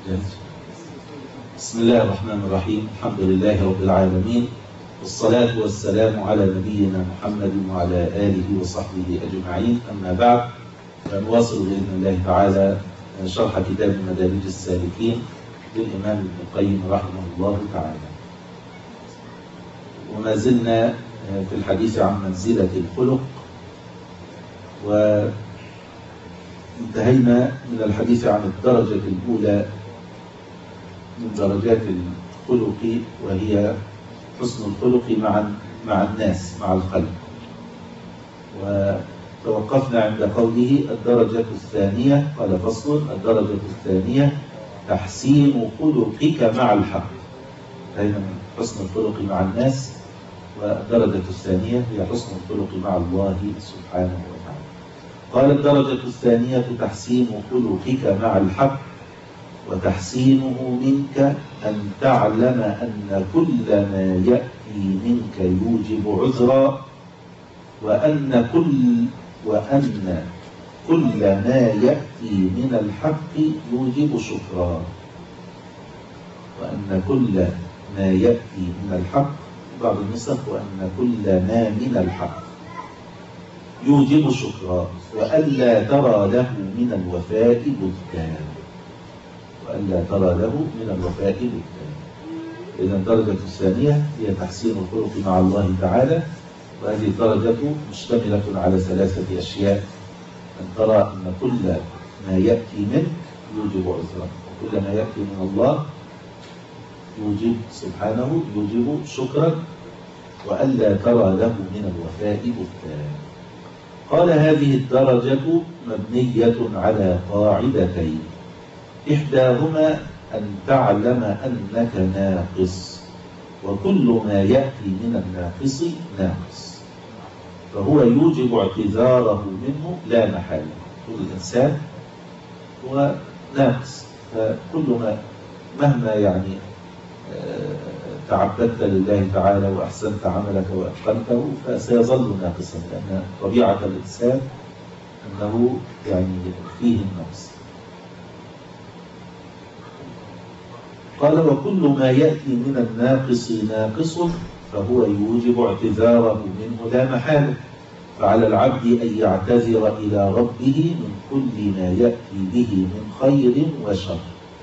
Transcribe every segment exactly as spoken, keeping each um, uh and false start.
بسم الله الرحمن الرحيم. الحمد لله رب العالمين، والصلاة والسلام على نبينا محمد وعلى آله وصحبه أجمعين. أما بعد، فنواصل بإذن الله تعالى شرح كتاب مدارج السالكين للإمام ابن القيم رحمه الله تعالى. وما زلنا في الحديث عن منزلة الخلق، وانتهينا من الحديث عن الدرجة الأولى من درجات الخلق، وهي حسن الخلق مع مع الناس، مع الخلق. وتوقفنا عند قوله الدرجة الثانية، قال فصل: الدرجة الثانية تحسين خلقك مع الحق. انتهينا من حسن الخلق مع الناس، والدرجة الثانية هي حسن الخلق مع الله سبحانه وتعالى. قال: الدرجة الثانية تحسين خلقك مع الحق، وتحسينه منك أن تعلم أن كل ما يأتي منك يوجب عذرا، وأن كل وأن كل ما يأتي من الحق يوجب شكرا. وأن كل ما يأتي من الحق، بعض النسخ وأن كل ما من الحق يوجب شكرا، وألا ترى له من الوفاء بهتان. وألا ترى له من الوفاء بهتان. إذا الدرجة الثانية هي تحسين الخلق مع الله تعالى، وهذه الدرجة مشتملة على ثلاثة أشياء: أن ترى أن كل ما يأتي منك يوجب عذرا، وكل ما يأتي من الله يوجب سبحانه يوجب شكرا، وألا ترى له من الوفاء بهتان. قال: هذه الدرجة مبنية على قاعدتين: إحداهما أن تعلم أنك ناقص، وكل ما يأتي من الناقص ناقص، فهو يوجب اعتذاره منه لا محالة. كل إنسان هو ناقص، فكل ما مهما يعني تعبدت لله تعالى وأحسنت عملك وأتقنته فسيظل ناقصا، لأن طبيعة الإنسان أنه يعني فيه النقص. قال: وكل ما يأتي من الناقص ناقص، فهو يوجب اعتذاره منه لا محالة، فعلى العبد أن يعتذر إلى ربه من كل ما يأتي به من خير وشر.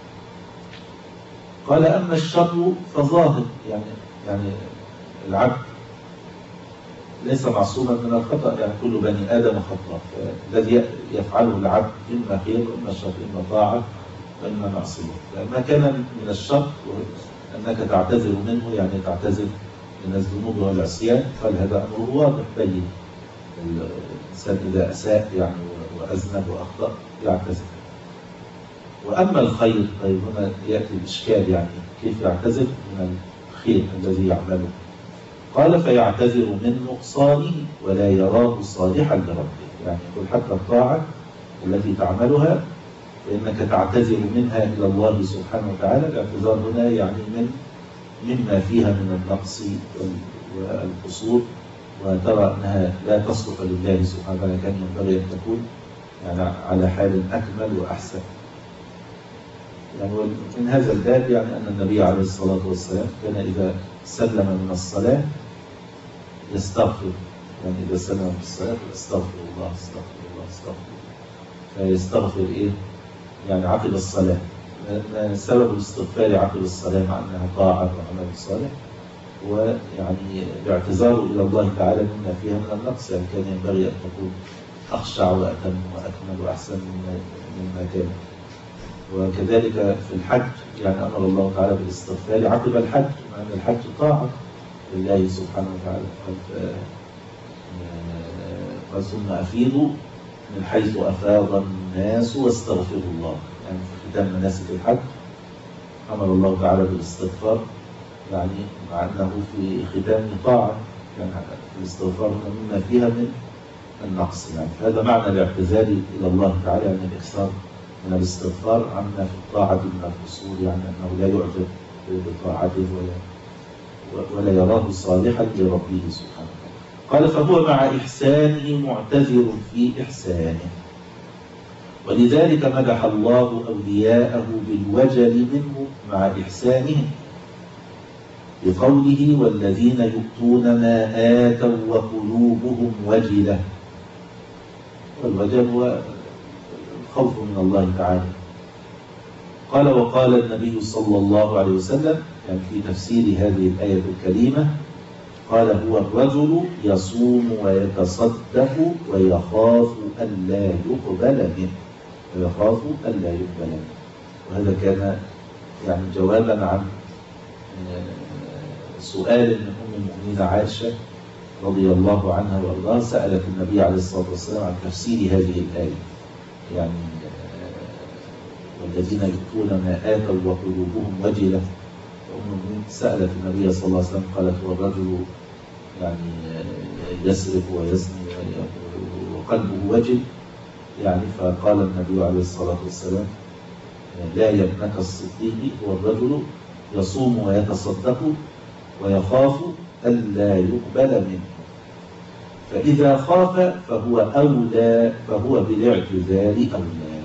قال: أما الشر فظاهر، يعني يعني العبد ليس معصوما من الخطأ، يعني كل بني آدم خطأ، الذي يفعله العبد إما خير وإما شر، إما طاعة وإما معصية. فما كان من الشر أنك تعتذر منه، يعني تعتذر من الذنوب والعصيان، فهذا أمر واضح بين. الإنسان إذا أساء يعني وأذنب وأخطأ يعتذر. وأما الخير، طيب هنا يأتي الإشكال، يعني كيف يعتذر من الخير الذي يعمله؟ قال: فيعتذر من نقصانه ولا يراه صالحا لربه. يعني يقول حتى الطاعة التي تعملها فإنك تعتذر منها إلى الله سبحانه وتعالى. الاعتذار هنا يعني من مما فيها من النقص والقصور، وترى أنها لا تصلح لله سبحانه وتعالى، كان ينبغي أن تكون يعني على حال أكمل وأحسن. يعني من هذا الباب يعني أن النبي عليه الصلاة والسلام كان إذا سلم من الصلاة يستغفر، يعني إذا سلم من الصلاة استغفر الله استغفر الله استغفر الله، فيستغفر إيه؟ يعني عقب الصلاة. سبب الاستغفار عقب الصلاة مع أنها طاعة وعمل صالح، ويعني الاعتذار إلى الله تعالى مما فيها من النقص، يعني كان ينبغي أن تكون أخشع وأتم وأكمل وأحسن مما كان. وكذلك في الحج، يعني أمر الله تعالى بالاستغفار عقب الحج، مع أن الحج طاعة لله سبحانه وتعالى. قال: ثم أفيضوا من حيث أفاض الناس واستغفروا الله. يعني في ختام مناسك الحج أمر الله تعالى بالاستغفار، يعني مع أنه في ختام طاعة، يعني الاستغفار مما فيها من النقص. يعني هذا معنى الاعتذار إلى الله تعالى، يعني الإكثار من الاستغفار عما في الطاعة من القصور، يعني أنه لا يعجب بطاعته ولا, ولا يراه صالحا لربه سبحانه وتعالى. قال: فهو مع إحسانه معتذر في إحسانه. ولذلك مدح الله أولياءه بالوجل منه مع إحسانهم بقوله والذين يؤتون ما آتوا وقلوبهم وجلة. والوجل هو الخوف من الله تعالى. قال وقال النبي صلى الله عليه وسلم يعني في تفسير هذه الآية الكريمة قال هو الرجل يصوم ويتصدق ويخاف ألا يقبل منه ويخاف ألا يقبل منه. وهذا كان يعني جوابا عن سؤال من أم المؤمنين عائشة رضي الله عنها وارضاها، سألت النبي عليه الصلاة والسلام عن تفسير هذه الآية يعني والذين يؤتون ما آتوا وقلوبهم وجلة. وأم المؤمنين سألت النبي صلى الله عليه وسلم قالت هو الرجل يعني يسرق ويزني وقلبه وجل يعني، فقال النبي عليه الصلاة والسلام لا يا ابنة الصديق هو الرجل يصوم ويتصدق ويخاف ألا يقبل منه، فإذا خاف فهو أولى فهو بالاعتذار أولى.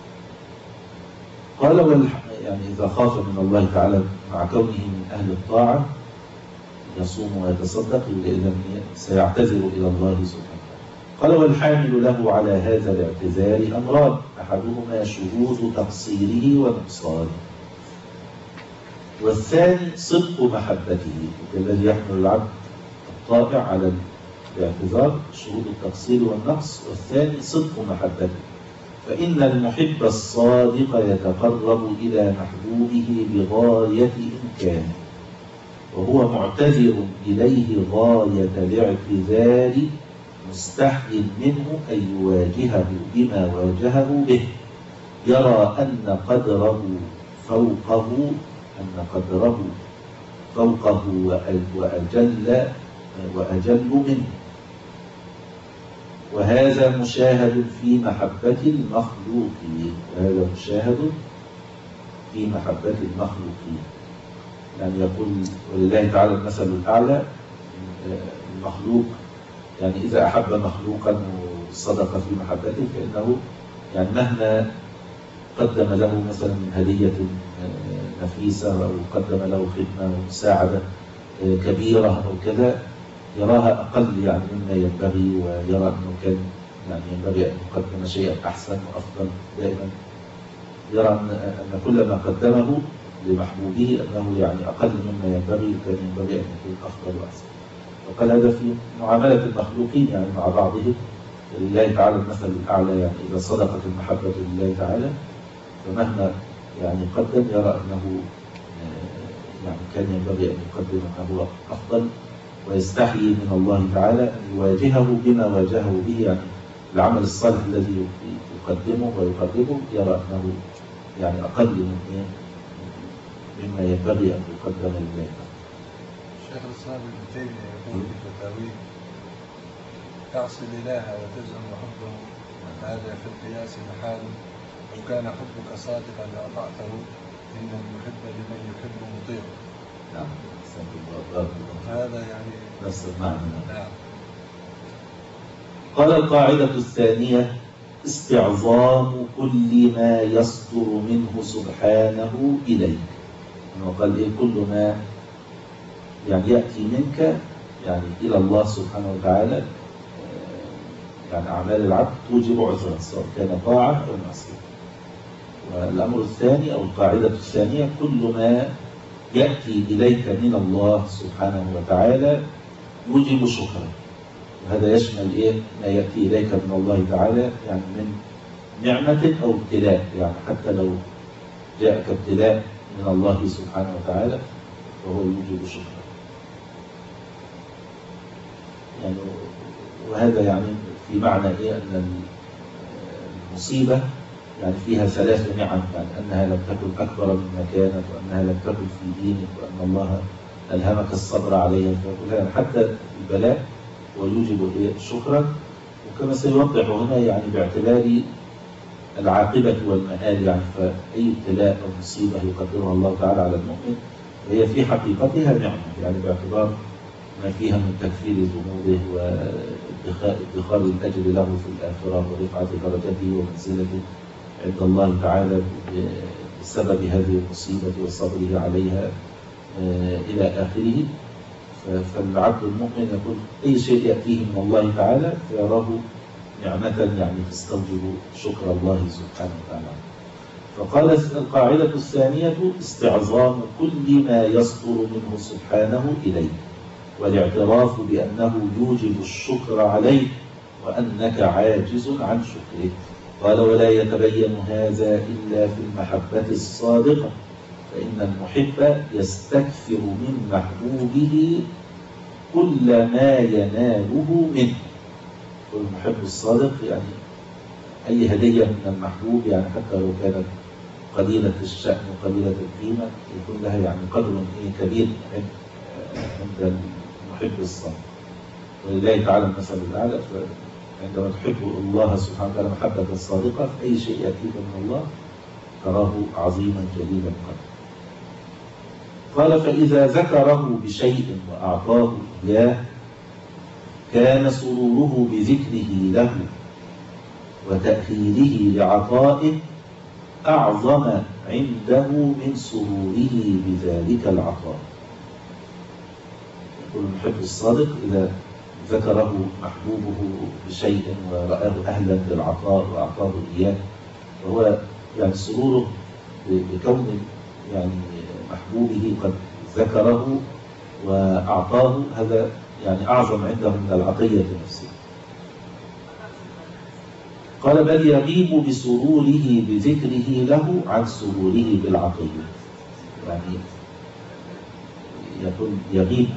قال والح... يعني إذا خاف من الله تعالى مع كونه من أهل الطاعة يصوم ويتصدق إذا سيعتذر إلى الله سبحانه. قال والحامل له على هذا الاعتذار أمران، أحدهما شهود تقصيره ونقصانه، والثاني صدق محبته الذي يحمل العبد الطائع على الاعتذار شهود التقصير والنقص، والثاني صدق محبته. فإن المحب الصادق يتقرب إلى محبوبه بغاية إمكانه وهو معتذر إليه غاية الاعتذار مستحي منه أن يواجهه بما واجهه به، يرى أن قدره فوقه أن قدره فوقه وأجل وأجل منه. وهذا مشاهد في محبة المخلوقين وهذا مشاهد في محبة المخلوقين يعني يقول ولله تعالى المثل الأعلى. المخلوق يعني إذا أحب مخلوقا وصدق في محبته فإنه يعني مهما قدم له مثلا من هدية نفيسة أو قدم له خدمة ومساعدة كبيرة أو كذا يراها أقل يعني مما ينبغي، ويرى أنه كان يعني ينبغي أن يقدم شيئا أحسن وأفضل. دائما يرى أن كل ما قدمه لمحبوبه أنه يعني أقل مما ينبغي، كان ينبغي أن يكون أفضل وأحسن. وقال هذا في معاملة المخلوقين يعني مع بعضهم. لله تعالى المثل الأعلى يعني إذا صدقت المحبة لله تعالى فمهما يعني قدم يرى أنه يعني كان ينبغي أن يقدم ما هو أفضل، ويستحيي من الله تعالى أن يواجهه بما واجهه به يعني العمل الصالح الذي يقدمه ويقدمه يرى أنه يعني أقل من مما ينبغي أن يقدم لله. الشيخ الإسلام ابن تيمية يقول في فتاويه تعصي الإله وتزعم حبه هذا في القياس محال، لو كان حبك صادقا لأطعته إن المحب لمن يحب مطيع. نعم هذا يعني نفس المعنى. نعم. قال القاعدة الثانية استعظام كل ما يصدر منه سبحانه إليك. وقال إيه كل ما يعني يأتي منك يعني إلى الله سبحانه وتعالى يعني أعمال العبد توجب عذرا سواء كان طاعة أو معصية. والأمر الثاني أو القاعدة الثانية كل ما يأتي إليك من الله سبحانه وتعالى يوجب شكرا. وهذا يشمل إيه ما يأتي إليك من الله تعالى يعني من نعمة أو ابتلاء، يعني حتى لو جاءك ابتلاء من الله سبحانه وتعالى فهو يوجب شكرا يعني. وهذا يعني في معنى إيه أن المصيبة يعني فيها ثلاث نعم، يعني أنها لم تكن أكبر مما كانت، وأنها لم تكن في دينك، وأن الله ألهمك الصبر عليها. يعني حتى البلاء ويوجب إيه شكرا. وكما سيوضح هنا يعني باعتبار العاقبة والمآل يعني فأي ابتلاء أو مصيبة يقدرها الله تعالى على المؤمن وهي في حقيقتها نعمة، يعني باعتبار ما فيها من تكفير ذنوبه وادخار الأجر له في الآخرة ورفعة درجته ومنزلته عند الله تعالى بسبب هذه المصيبة وصبره عليها إلى آخره. فالعبد المؤمن يقول أي شيء يأتيه من الله تعالى فيراه نعمة يعني تستوجب شكر الله سبحانه وتعالى. فقال القاعدة الثانية استعظام كل ما يصدر منه سبحانه إليك، والاعتراف بأنه يوجب الشكر عليه وأنك عاجز عن شكره. قال ولا يتبين هذا إلا في المحبة الصادقة، فإن المحب يستكثر من محبوبه كل ما يناله منه. والمحب الصادق يعني أي هدية من المحبوب يعني حتى لو كانت قليلة الشأن وقليلة القيمة يكون لها يعني قدر كبير عند المحب الصادق. ولله تعالى المثل الأعلى، عندما تحب الله سبحانه وتعالى محبة صادقة فأي شيء يأتيك من الله تراه عظيما جليلا قدرا. قال فإذا ذكره بشيء وأعطاه إياه كان سروره بذكره له وتأخيره لعطائه أعظم عنده من سروره بذلك العطاء. يقول المحب الصادق إذا ذكره محبوبه بشيء ورآه أهلا للعطاء وأعطاه إياه وهو يعني سروره بكون يعني محبوبه قد ذكره وأعطاه، هذا يعني أعظم عنده من العطية نفسها. قال بل يغيب بسروره بذكره له عن سروره بالعطية، يعني يكون يغيب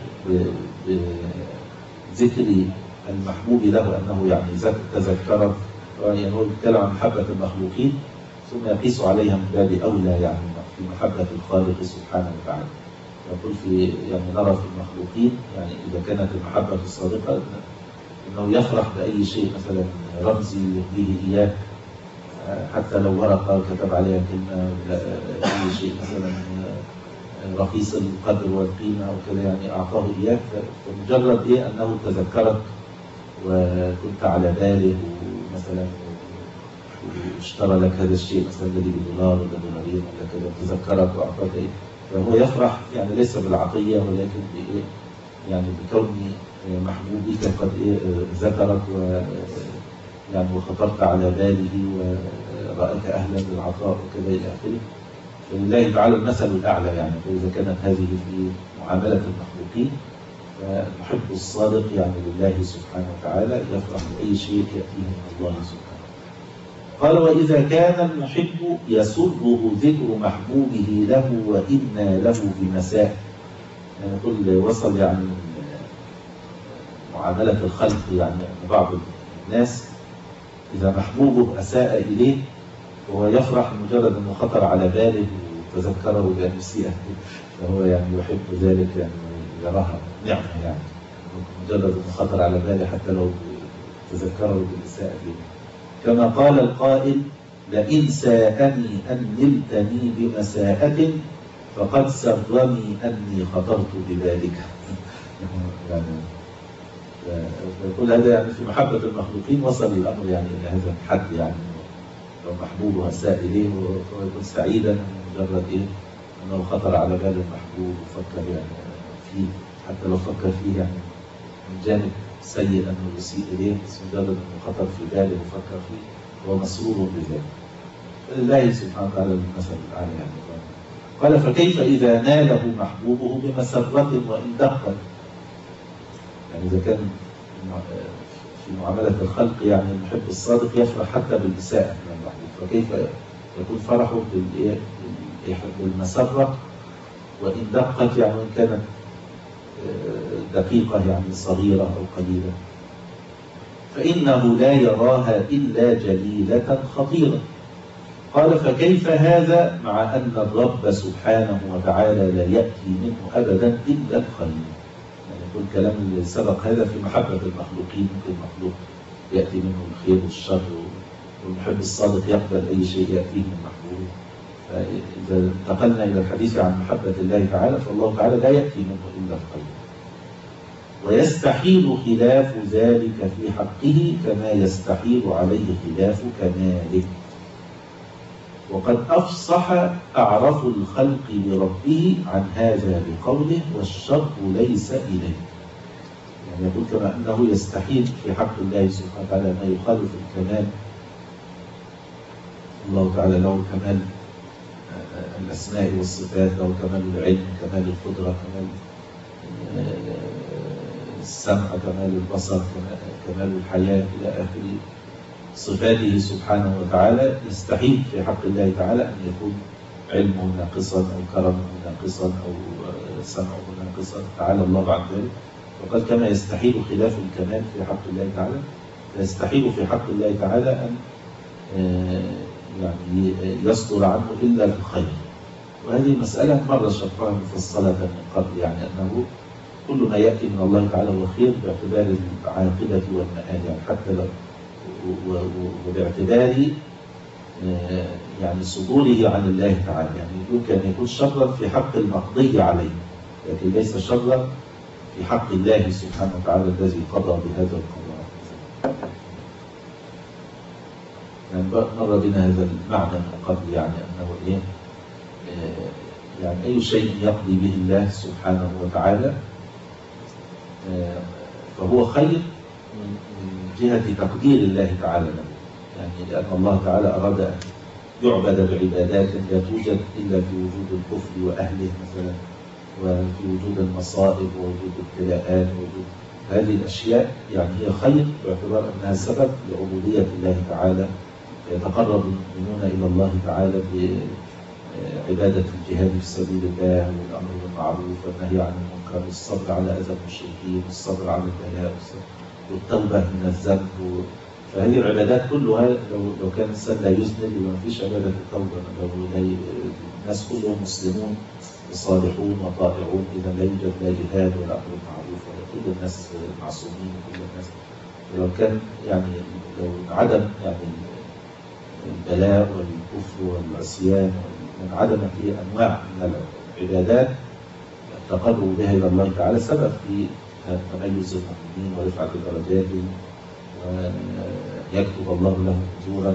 بذكر المحبوب له أنه يعني تذكره، يعني هو يتكلم عن محبة المخلوقين ثم يقيس عليها من باب أولى يعني في محبة الخالق سبحانه وتعالى. يقول في يعني نرى في المخلوقين يعني إذا كانت المحبة الصادقة أنه يفرح بأي شيء مثلا رمزي يهديه إياه، حتى لو ورقة كتب عليها كلمة أي شيء مثلا رخيص القدر والقيمة أو كذا يعني أعطاه إياه، فمجرد إيه أنه تذكرك وكنت على باله مثلا واشترى لك هذا الشيء مثلا الذي بدولار ولا دولارين ولا كذا تذكرك وأعطاك إيه، فهو يفرح يعني ليس بالعطية ولكن بإيه يعني بكون محبوبك قد إيه ذكرك و يعني وخطرت على باله ورأيك أهلا للعطاء وكذا إلى آخره. فلله تعالى المثل الأعلى يعني. فإذا كانت هذه في معاملة المخلوقين فالمحب الصادق يعني لله سبحانه وتعالى يفرح بأي شيء يأتيه من الله سبحانه. قال وإذا كان المحب يسره ذكر محبوبه له وإن له بمساء، يعني يقول وصل يعني معاملة الخلق يعني بعض الناس إذا محبوبه أساء إليه وهو يفرح مجرد أنه خطر على باله وتذكره بأن يسيئه، فهو يعني يحب ذلك يعني يراها نعمة يعني مجرد أنه خطر على باله حتى لو تذكره بالإساءة به. كما قال القائل لئن ساءني أن نلتني بمساءة فقد سرني أني خطرت بذلك. يعني كل هذا يعني في محبة المخلوقين وصل الأمر يعني إلى هذا الحد، يعني لو محبوبه أساء إليه فهو يكون سعيدا مجرد إيه أنه خطر على بال المحبوب وفكر يعني فيه، حتى لو فكر فيه يعني من جانب سيء أنه يسيء إليه بس مجرد أنه خطر في باله وفكر فيه هو مسرور بذلك. لله سبحانه وتعالى المثل الأعلى يعني. قال فكيف إذا ناله محبوبه بمسرة وإن دقت، يعني إذا كان في معاملة الخلق يعني المحب الصادق يفرح حتى بالإساءة من المحبوب، فكيف يكون فرحه بالمسرة وإن دقت، يعني وإن كانت دقيقة يعني صغيرة أو قليلة، فإنه لا يراها إلا جليلة خطيرة. قال فكيف هذا مع أن الرب سبحانه وتعالى لا يأتي منه أبدا إلا الخير. يعني يقول كلام اللي سبق هذا في محبة المخلوقين، ممكن المخلوق يأتي منه الخير والشر، والمحب الصادق يقبل أي شيء يأتيه من محبوبه. فإذا انتقلنا إلى الحديث عن محبة الله تعالى فالله تعالى لا يأتي منه إلا الخير، ويستحيل خلاف ذلك في حقه كما يستحيل عليه خلاف كماله. وقد أفصح أعرف الخلق بربه عن هذا بقوله والشر ليس إليه. يعني يقول كما أنه يستحيل في حق الله سبحانه وتعالى ما يخالف الكمال. الله تعالى له كمال الأسماء والصفات، له كمال العلم، كمال القدرة، كمال السمع، كمال البصر، كمال الحياة إلى آخر صفاته سبحانه وتعالى. يستحيل في حق الله تعالى أن يكون علمه ناقصا أو كرمه ناقصا أو سمعه ناقصا، تعالى الله عن ذلك. وقد كما يستحيل خلاف الكمال في حق الله تعالى، فيستحيل في حق الله تعالى أن يعني يصدر عنه إلا الخير. وهذه مسألة مرة شرحها مفصلة من قبل، يعني أنه كل ما يأتي من الله تعالى هو خير باعتبار العاقبة والمآل، يعني حتى لو وباعتبار يعني صدوره عن الله تعالى، يعني يمكن أن يكون شرا في حق المقضي عليه، لكن ليس شرا في حق الله سبحانه وتعالى الذي قضى بهذا القضاء. يعني مر بنا هذا المعنى من قبل، يعني أنه إيه يعني أي شيء يقضي به الله سبحانه وتعالى فهو خير من جهة تقدير الله تعالى له، يعني لأن الله تعالى أراد أن يعبد بعبادات لا توجد إلا في وجود الكفر وأهله مثلا، وفي وجود المصائب ووجود الابتلاءات ووجود هذه الأشياء، يعني هي خير باعتبار أنها سبب لعبودية الله تعالى. يتقرب المؤمنون إلى الله تعالى بعبادة الجهاد في سبيل الله والأمر بالمعروف والنهي عن المنكر والصبر على أذى المشركين والصبر على البلاء والتوبة من الذنب. فهذه العبادات كلها لو لو كان الإنسان لا يذنب يبقى ما فيش عبادة التوبة، لو الناس كلهم مسلمون صالحون وطائعون إذا لا يوجد لا جهاد ولا أمر بالمعروف ولا كل الناس معصومين وكل الناس. ولو كان يعني لو عدم يعني البلاء والكفر والعصيان وانعدمت في أنواع من العبادات التقرب بها إلى الله تعالى سبب في تميز المؤمنين ورفعة درجاتهم، ويكتب الله لهم أجورا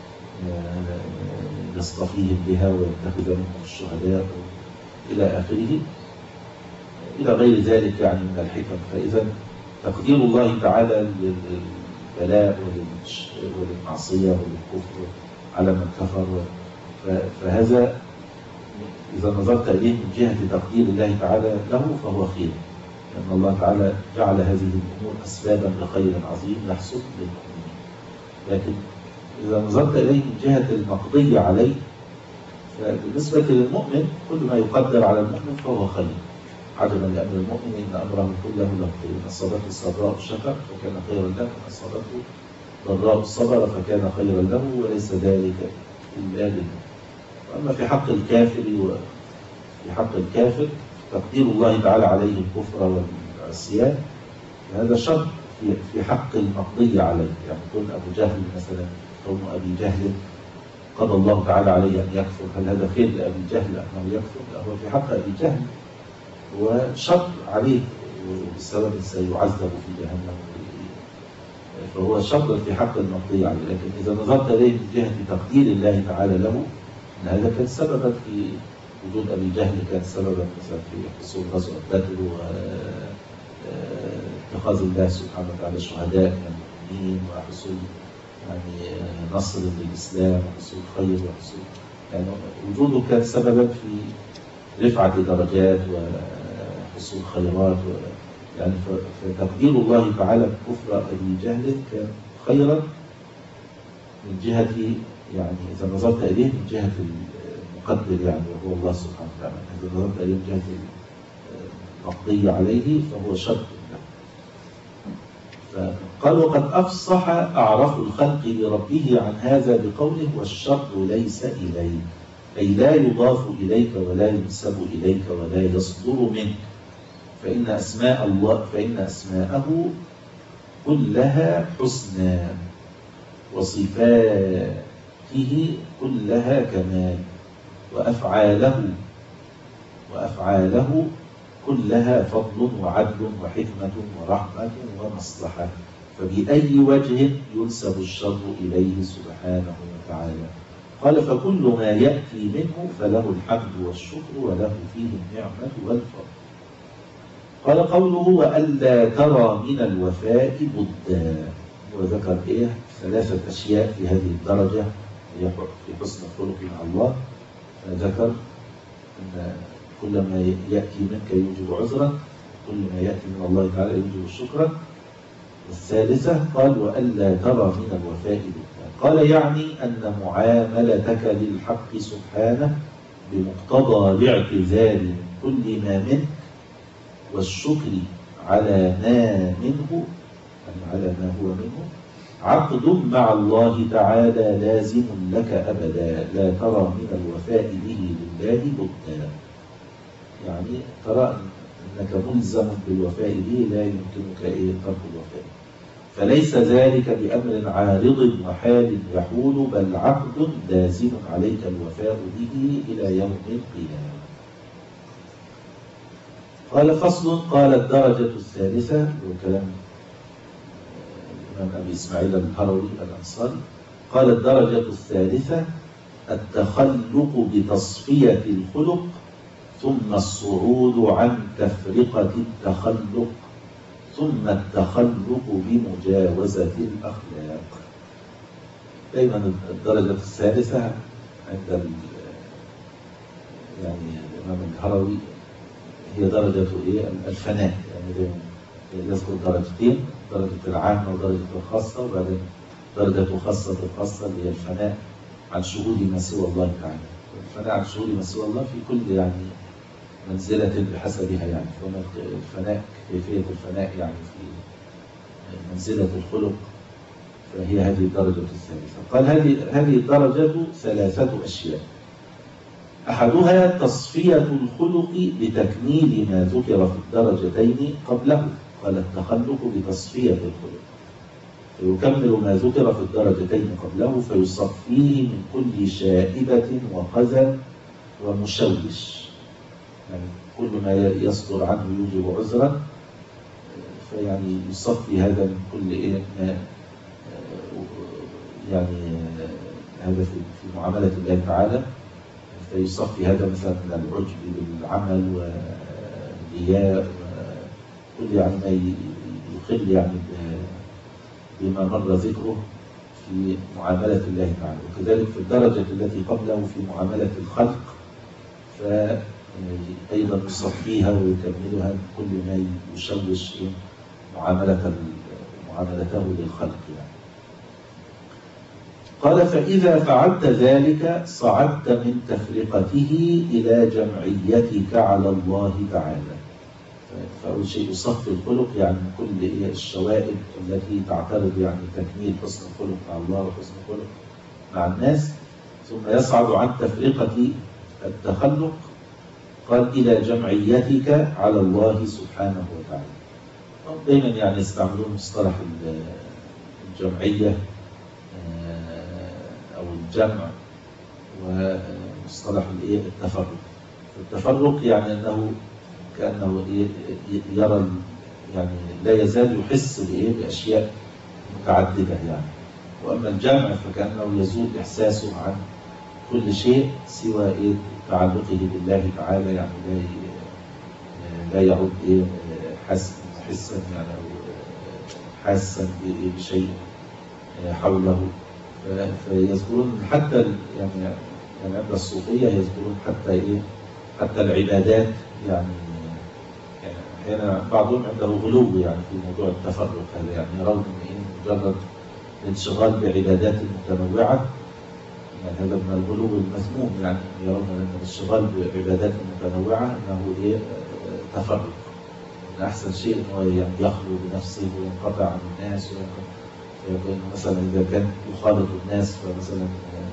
يصطفيهم بها ويتخذ منهم الشهداء إلى آخره إلى غير ذلك يعني من الحكم. فإذا تقدير الله تعالى للبلاء وللمعصية وللكفر على من كفر، فهذا إذا نظرت إليه من جهة تقدير الله تعالى له فهو خير، لأن الله تعالى جعل هذه الأمور أسبابا لخير عظيم يحصل للمؤمنين. لكن إذا نظرت إليه من جهة المقضي عليه فبالنسبة للمؤمن كل ما يقدر على المؤمن فهو خير، عجبا لأمر المؤمن إن أمره كله له خير، إن أصابته سراء شكر فكان خيرا له، وإن أصابته ضراء صبر فكان خيرا له، وليس ذلك إلا لله. وأما في حق الكافر وفي حق الكافر تقدير الله تعالى عليه الكفر والعصيان هذا شر في حق المقضي عليه. يعني كون أبو جهل مثلا، كون أبي جهل قضى الله تعالى عليه أن يكفر، هل هذا خير لأبي جهل أنه يكفر؟ لا، هو في حق أبي جهل وشر عليه بسبب سيعذب في جهنم، فهو شر في حق المقضي عليه. لكن إذا نظرت إليه من جهة تقدير الله تعالى له أن هذا كان سببا في وجود أبي جهل، كان سببا مثلا في حصول غزوة بدر واتخاذ الله سبحانه وتعالى الشهداء من المؤمنين وحصول يعني نصر للإسلام وحصول خير وحصول يعني وجوده كان سببا في رفعة درجات وحصول خيرات يعني. فتقدير الله تعالى بكفر أبي جهل كان خيرا من جهة يعني إذا نظرت إليه من جهة المقدر يعني وهو الله سبحانه وتعالى، إذا نظرت إليه من جهة المقضي عليه فهو شر له. فقال وقد أفصح أعرف الخلق لربه عن هذا بقوله والشر ليس إليه، أي لا يضاف إليك ولا ينسب إليك ولا يصدر منك، فإن أسماء الله فإن أسماءه كلها حسنى وصفاته كلها كمال، وأفعاله وأفعاله كلها فضل وعدل وحكمة ورحمة ومصلحة، فبأي وجه ينسب الشر إليه سبحانه وتعالى؟ قال فكل ما يأتي منه فله الحمد والشكر وله فيه النعمة والفضل. قال قوله وألا ترى من الوفاء بدا، وذكر إيه ثلاثة أشياء في هذه الدرجة في حسن الخلق مع الله. ذكر أن كل ما يأتي منك يوجب عذرا، كل ما يأتي من الله تعالى يوجب شكرا. الثالثة قال وألا ترى من الوفاء بدا، قال يعني أن معاملتك للحق سبحانه بمقتضى الاعتذار من كل ما منه والشكر على ما منه، يعني على ما هو منه، عقد مع الله تعالى لازم لك أبدا، لا ترى من الوفاء به لله بدا. يعني ترى أنك ملزم بالوفاء به، لا يمكنك إيه ترك الوفاء، فليس ذلك بأمر عارض وحال يحول، بل عقد لازم عليك الوفاء به إلى يوم القيامة. قال فصل. قال الدرجة الثالثة، وكلام الإمام أبي إسماعيل الهروي الأنصاري، قال الدرجة الثالثة التخلق بتصفية الخلق، ثم الصعود عن تفرقة التخلق، ثم التخلق بمجاوزة الأخلاق. دائما الدرجة الثالثة عند يعني الإمام الهروي هي درجة إيه الفناء، يعني يذكر درجتين، درجة العامة ودرجة الخاصة، وبعدين درجة خاصة الخاصة اللي هي الفناء عن شهود ما سوى الله تعالى. الفناء عن شهود ما سوى الله في كل يعني منزلة بحسبها، يعني الفناء كيفية الفناء يعني في منزلة الخلق، فهي هذه الدرجة الثالثة. قال هذه هذه الدرجة ثلاثة أشياء، أحدها تصفية الخلق بتكميل ما ذكر في الدرجتين قبله. قال التخلق بتصفية الخلق، فيكمل ما ذكر في الدرجتين قبله، فيصفيه من كل شائبة وقذى ومشوش، يعني كل ما يصدر عنه يوجب عذرا، فيعني يصفي هذا من كل إيه ما يعني هذا في معاملة الله تعالى، فيصفي هذا مثلا من العجب بالعمل والرياء وكل يعني ما يخل يعني بما مر ذكره في معاملة الله تعالى. وكذلك في الدرجة التي قبله في معاملة الخلق، فأيضا يصفيها ويكملها من كل ما يشوش معاملة معاملته للخلق يعني. قال فإذا فعلت ذلك صعدت من تفرقته إلى جمعيتك على الله تعالى. فأول شيء يصفي الخلق، يعني كل الشوائب التي تعترض يعني تكميل حسن الخلق مع الله وحسن الخلق مع الناس، ثم يصعد عن تفرقة التخلق، قال إلى جمعيتك على الله سبحانه وتعالى. دائما يعني يستعملون مصطلح الجمعية أو الجمع ومصطلح التفرق. التفرق يعني أنه كأنه يرى يعني لا يزال يحس بأشياء متعددة يعني. وأما الجمع فكأنه يزول إحساسه عن كل شيء سوى تعلقه بالله تعالى، يعني لا لا يعود حسا يعني حاسا بشيء حوله. فيذكرون حتى يعني يعني عند الصوفية يذكرون حتى إيه حتى العبادات، يعني هنا بعضهم عنده غلو يعني في موضوع التفرق هذا، يعني يرون ان مجرد الانشغال بعبادات متنوعه يعني هذا من الغلو المذموم، يعني يرون ان الانشغال بعبادات متنوعه انه ايه تفرق، ان احسن شيء انه يعني يخلو بنفسه وينقطع عن الناس، ويكون مثلا اذا كان يخالط الناس فمثلا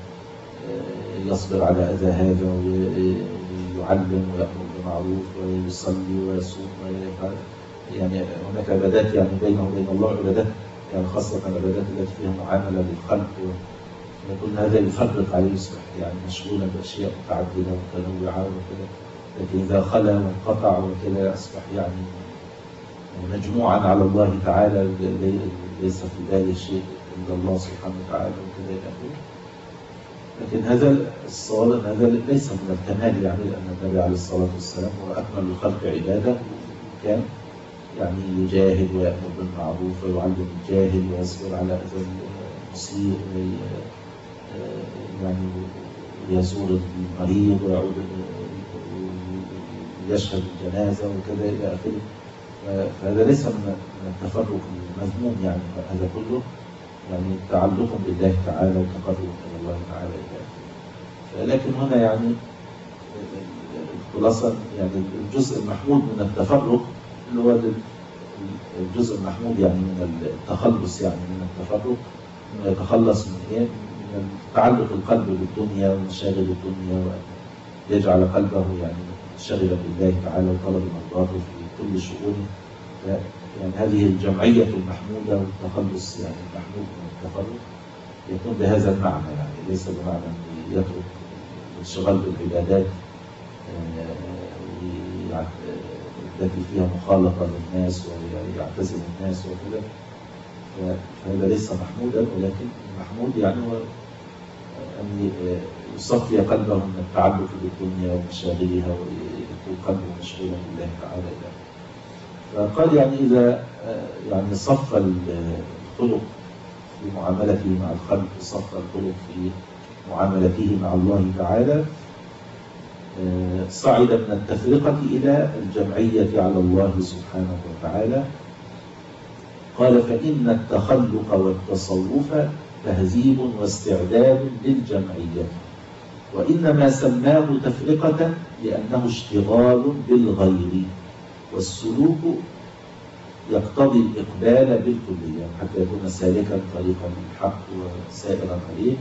يصبر على اذى هذا ويعلم ويأمر بالمعروف ويصلي ويصوم ويفعل، يعني هناك عبادات يعني بينه وبين الله عبادات يعني خاصة العبادات التي فيها معاملة للخلق، ويكون هذا يفرق عليه يصبح يعني مشغولا بأشياء متعددة ومتنوعة وكذا، لكن إذا خلا وانقطع وكذا أصبح يعني مجموعا على الله تعالى ليس في باله شيء عند الله سبحانه وتعالى وكذا يقول. لكن هذا الصواب أن هذا ليس من الكمال، يعني أن النبي عليه الصلاة والسلام هو أكمل الخلق عبادة، كان يعني يجاهد ويأمر بالمعروف ويعلم الجاهل ويصبر على أذى المسيء، يعني يزور المريض ويعود يشهد الجنازة وكذا إلى آخره. فهذا ليس من التفرق المذموم، يعني هذا كله يعني تعلق بالله تعالى وتقرب إلى الله تعالى إلى آخره. لكن هنا يعني خلاصة يعني الجزء المحمود من التفرق اللي هو الجزء المحمود يعني من التخلص، يعني من التفرق انه يتخلص من ايه؟ من تعلق القلب بالدنيا ومشاغل الدنيا، ويجعل قلبه يعني شغلا بالله تعالى وطلب مرضاته في كل شؤونه. يعني هذه الجمعية المحمودة والتخلص يعني المحمود من التفرق يكون بهذا المعنى، يعني ليس بمعنى أن يترك الانشغال بالعبادات التي فيها مخالطة للناس ويعتزل الناس وكذا، فهذا ليس محمودا. ولكن المحمود يعني هو أن يصفي قلبه من التعلق بالدنيا ومشاغلها ويكون قلبه مشغولا بالله تعالى. فقال يعني إذا يعني صف الخلق في معاملته مع الخلق، صف الخلق في معاملته مع الله تعالى، صعد من التفرقة إلى الجمعية على الله سبحانه وتعالى. قال فإن التخلق والتصوف تهذيب واستعداد للجمعية، وإنما سماه تفرقة لأنه اشتغال بالغير، والسلوك يقتضي الإقبال بالكلية حتى يكون سالكا طريقا الحق وسائرا عليه،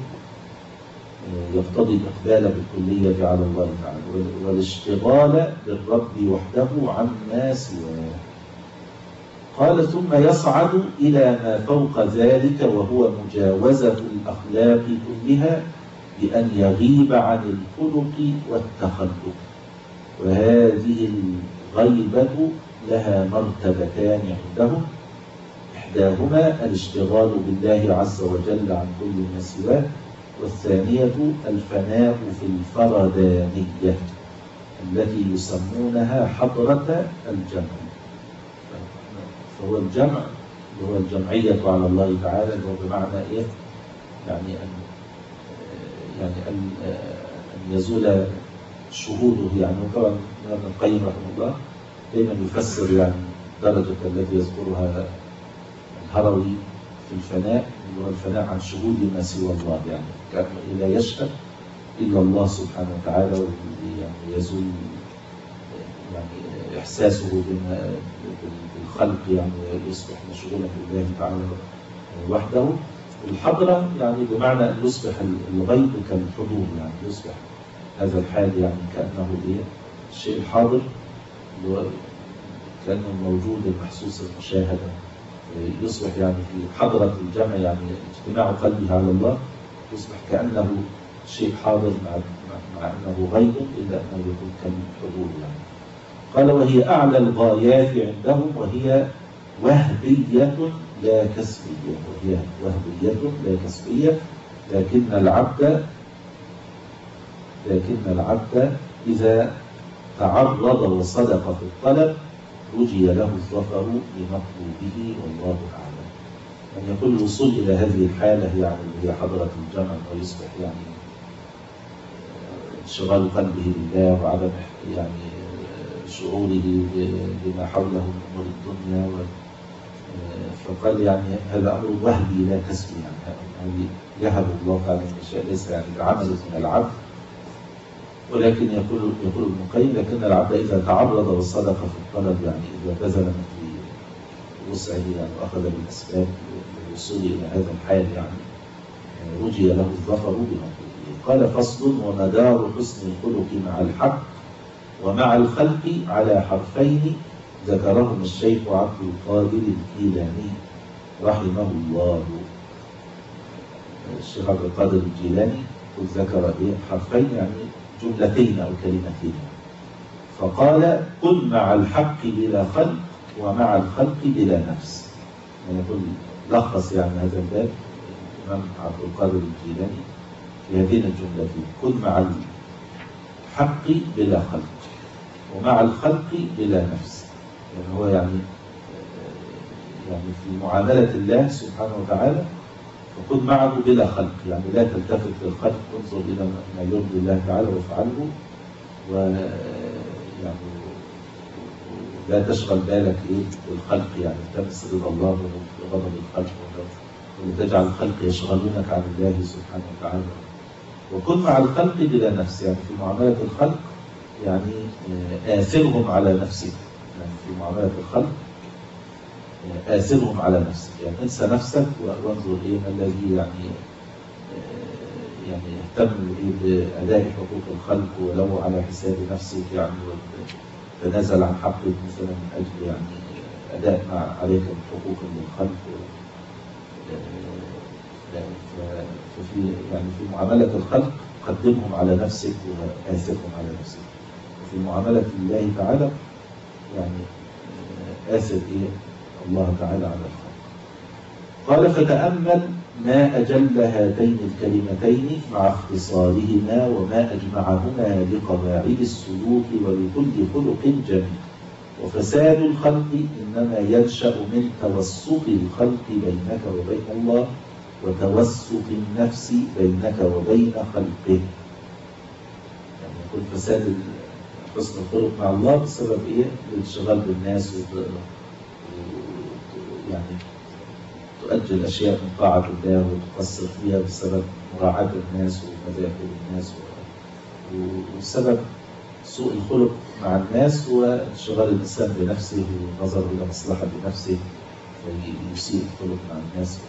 يقتضي الإقبال بالكلية على الله تعالى والاشتغال بالرب وحده عما سواه. قال ثم يصعد إلى ما فوق ذلك وهو مجاوزة الأخلاق كلها بأن يغيب عن الخلق والتخلق. وهذه الغيبة لها مرتبتان عندهم، إحداهما الاشتغال بالله عز وجل عن كل ما سواه، والثانية الفناء في الفردانية التي يسمونها حضرة الجمع. فهو الجمع اللي هو الجمعية على الله تعالى اللي هو بمعنى إيه؟ يعني أن يعني أن أن يزول شهوده. يعني طبعا ابن القيم رحمه الله دائما يفسر يعني درجة التي يذكرها الهروي في الفناء اللي هو الفناء عن شهود ما سوى الله، يعني كأنه لا يشهد إلا الله سبحانه وتعالى، يعني يزول يعني إحساسه بما بالخلق، يعني يصبح مشغولا بالله تعالى وحده. الحضرة يعني بمعنى أن يصبح الغيب كالحضور، يعني يصبح هذا الحال يعني كأنه الشيء الحاضر اللي هو كأنه الموجود المحسوس المشاهدة، يصبح يعني في حضرة الجمع يعني اجتماع قلبه على الله، يصبح كأنه شيء حاضر مع, مع أنه غيب إلا أنه يكون كالحضور. يعني قال وهي أعلى الغايات عندهم، وهي وهبية لا كسبية، وهي وهبية لا كسبية. لكن العبد لكن العبد إذا تعرض وصدق في الطلب رجي له الظفر بمطلوبه والله أعلم. أن يكون الوصول إلى هذه الحالة يعني هي حضرة الجمع، ويصبح يعني انشغال قلبه بالله وعدم يعني شعوره بما حوله من أمور الدنيا. فقال يعني هذا أمر وهبي لا كسبي، يعني يهب الله تعالى من الأشياء، ليس يعني عمل من العبد. ولكن يقول يقول ابن القيم لكن العبد إذا تعرض والصدق في الطلب، يعني إذا بذل في وسعه يعني وأخذ بالأسباب للوصول إلى هذا الحال يعني رجي له الظفر بمطلوبه. قال فصل ومدار حسن الخلق مع الحق ومع الخلق على حرفين ذكرهما الشيخ عبد القادر الجيلاني رحمه الله. الشيخ عبد القادر الجيلاني ذكر حرفين يعني جملتين أو كلمتين، فقال قل مع الحق بلا خلق ومع الخلق بلا نفس. يعني يقول لخص يعني هذا الباب الإمام عبد القادر الجيلاني في هذين الجملتين: كن مع الحق بلا خلق، ومع الخلق بلا نفس. يعني هو يعني يعني في معاملة الله سبحانه وتعالى فكن معه بلا خلق، يعني لا تلتفت للخلق، انظر إلى ما يرضي الله تعالى وافعله، ويعني لا تشغل بالك إيه بالخلق، يعني التمس رضا الله وغضب الخلق، ولا تجعل الخلق يشغلونك عن الله سبحانه وتعالى. وكن مع الخلق بلا نفس، يعني في معاملة الخلق يعني آثرهم على نفسك، يعني في معاملة الخلق آثرهم على نفسك، يعني انسى نفسك وانظر إيه ما الذي يعني يعني اهتم بأداء حقوق الخلق ولو على حساب نفسك، يعني تنازل عن حقك مثلا من أجل يعني أداء ما عليك من حقوق للخلق. ففي يعني في معاملة الخلق قدمهم على نفسك وآثرهم على نفسك، وفي معاملة الله تعالى يعني آثر إيه الله تعالى على الخلق. قال: فتأمل ما أجل هاتين الكلمتين مع اختصارهما وما أجمعهما لقواعد السلوك ولكل خلق جميل. وفساد الخلق إنما ينشأ من توسط الخلق بينك وبين الله، وتوسط النفس بينك وبين خلقه. يعني يكون فساد حسن الخلق مع الله بسبب إيه؟ الانشغال بالناس، يعني تؤجل أشياء من طاعة الله وتقصر فيها بسبب مراعاة الناس ومذاكر الناس، وسبب سوء الخلق مع الناس هو انشغال الإنسان بنفسه والنظر إلى مصلحة بنفسه فيسيء الخلق مع الناس.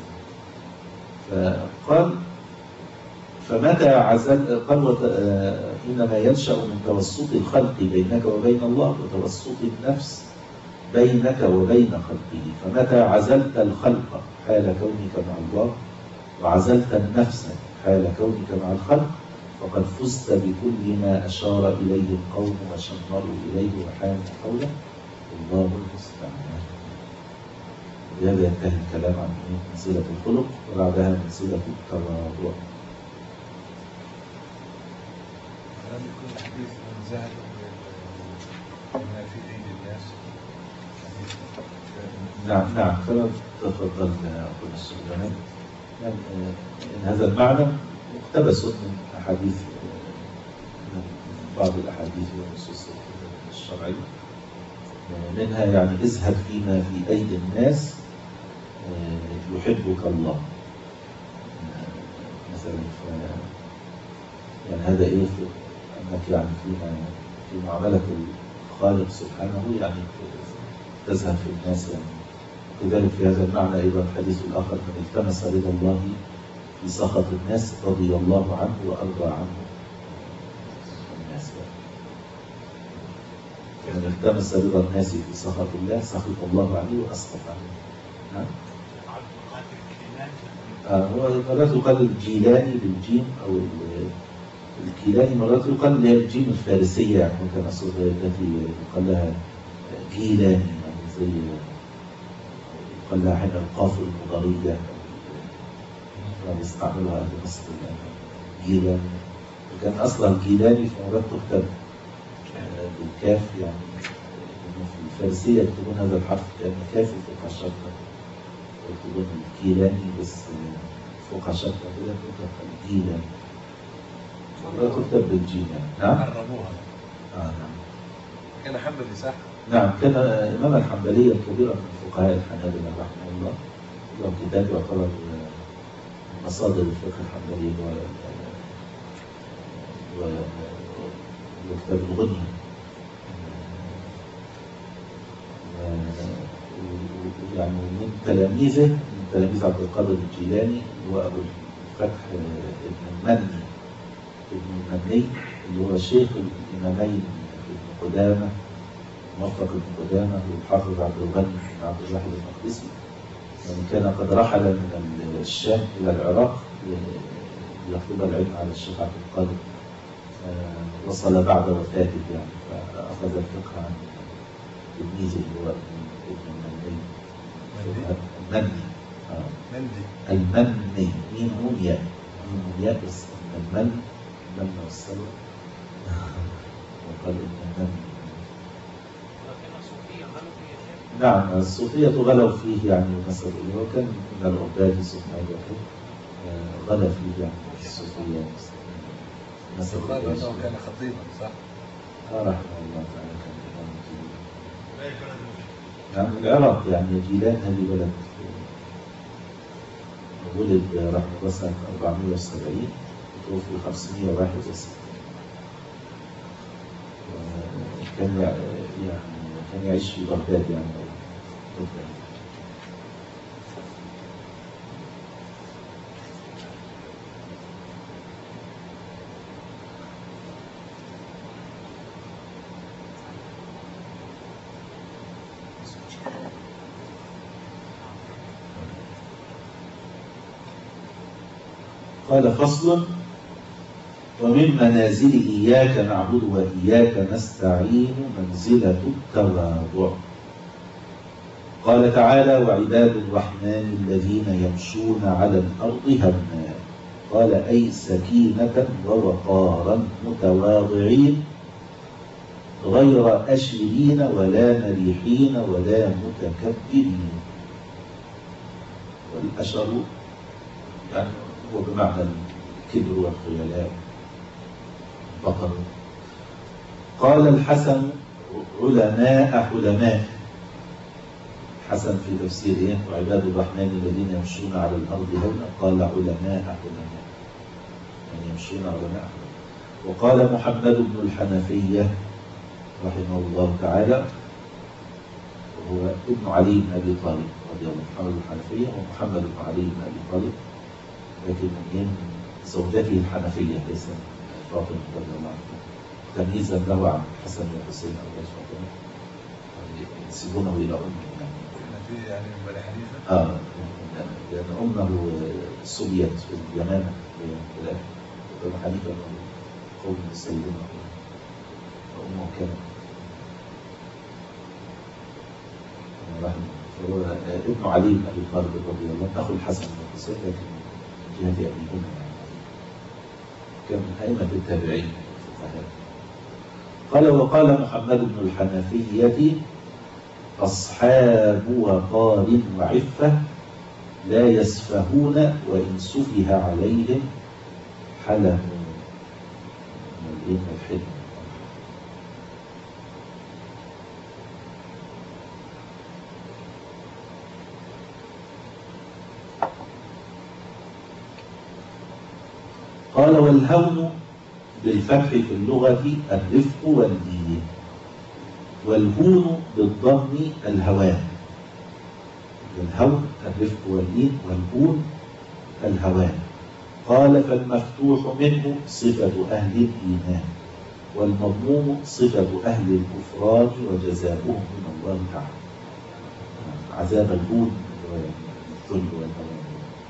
فقال: فمتى عزل قال: إنما ينشأ من توسط الخلق بينك وبين الله، وتوسط النفس بينك وبين خلقه. فمتى عزلت الخلق حال كونك مع الله، وعزلت النفس حال كونك مع الخلق، فقد فزت بكل ما أشار إليه القوم وشمروا إليه وحاموا حوله، الله المستعان. بهذا ينتهي الكلام عن منزلة الخلق، وبعدها منزلة التواضع. هل يكون الحديث عن زهد بما في أيدي الناس؟ نعم نعم كما تفضل أخونا الشيخ جمال، يعني هذا المعنى مقتبس من أحاديث، من بعض الأحاديث والنصوص الشرعية، منها يعني ازهد فيما في أيدي الناس يحبك الله مثلا. يعني هذا إيه أنك يعني فيما في معاملة الخالق سبحانه يعني تزهد في الناس. يعني كذلك في هذا المعنى أيضا الحديث الآخر: من التمس رضا الله في سخط الناس رضي الله عنه وأرضى عنه الناس. من التمس رضا الناس في سخط الله سخط الله عليه وأسخط عنه. نعم. آه هو مرات يقال الجيلاني بالجيم أو الكيلاني، مرات يقال لها الجيم الفارسية، يعني ممكن أصل التي يقال لها جيلاني، يعني زي يقال لها حين القاف المضارية يعني يستعملها أهل مصر الآن جيلاني. وكان أصلا الجيلاني فمرات تكتب بالكاف، يعني في الفارسية يكتبون هذا الحرف كأنه كاف فوق الشرطة، يكتبون الكيلاني بس فوق الشرطة كده تكتب الجيلاني، مرات تكتب بالجيم. نعم. عربوها. آه نعم. كان حنبلي صح؟ نعم، كان إمام الحنبلية الكبيرة من فقهاء الحنابلة رحمه الله، له كتاب يعتبر مصادر الفقه الحنبلي وكتاب الغنية، يعني من تلاميذه من تلاميذ عبد القادر الجيلاني هو أبو الفتح ابن المني ابن المني اللي هو شيخ الإمامين ابن قدامة موفق ابن قدامة والحافظ عبد الغني بن عبد الواحد المقدسي. يعني كان قد رحل من الشام إلى العراق ليطلب العلم على الشيخ عبد القادر، وصل بعد وفاته يعني، فأخذ الفقه عن تلميذه اللي هو ابن المني المني المني مين نون ياء مين نون ياء بس المن المن والسلوى وقال إن المن نعم الصوفية غلوا فيه يعني مثلا وكان من العباد الصوفية غلا فيه يعني الصوفية مثلا أنه كان خطيبا صح؟ آه رحمه الله تعالى كان نعم العراق يعني جيلان هذه بلد ولد رحمه الله سنة أربعمائة وسبعين وتوفي خمسمائة وواحد وستين كان يعني كان يعيش في بغداد يعني قال فصل ومن منازل إياك نعبد وإياك نستعين منزلة التواضع. قال تعالى وعباد الرحمن الذين يمشون على الأرض هونا قال أي سكينة ووقارا متواضعين غير أشرين ولا مريحين ولا متكبرين. والأشر يعني هو بمعنى الكبر والخيلاء بطل. قال الحسن علماء حلماء حسن في تفسيره وعباد الرحمن الذين يمشون على الأرض هونا قال علماء حلماء يعني يمشون علماء حلماء. وقال محمد بن الحنفية رحمه الله تعالى وهو ابن علي بن أبي طالب رضي الله عنه. محمد الحنفية ومحمد بن علي بن أبي طالب لكن من زوجته الحنفية ليس فاطمة رضي الله عنها تمييزا له عن الحسن والحسين أو فاطمة ينسبونه إلى أمه الحنفية يعني من بني حنيفة؟ آه لأن أمه سبيت في اليمامة بني حنيفة قوم السيدين وأمه كانت فهو ابن علي بن أبي طالب رضي الله عنه أخو الحسن والحسين لكن جهة أبيهما كان من أئمة التابعين الفقهاء. قال وقال محمد بن الحنفية أصحاب وقار وعفة لا يسفهون وإن سفه عليهم حلموا من الحلم. قال والهون بالفتح في اللغة الرفق واللين والهون بالضم الهوان. الهون الرفق واللين والهون الهوان. قال فالمفتوح منه صفة أهل الإيمان والمضموم صفة أهل الكفران وجزاؤهم من الله تعالى عذاب الهون والذل والهوان.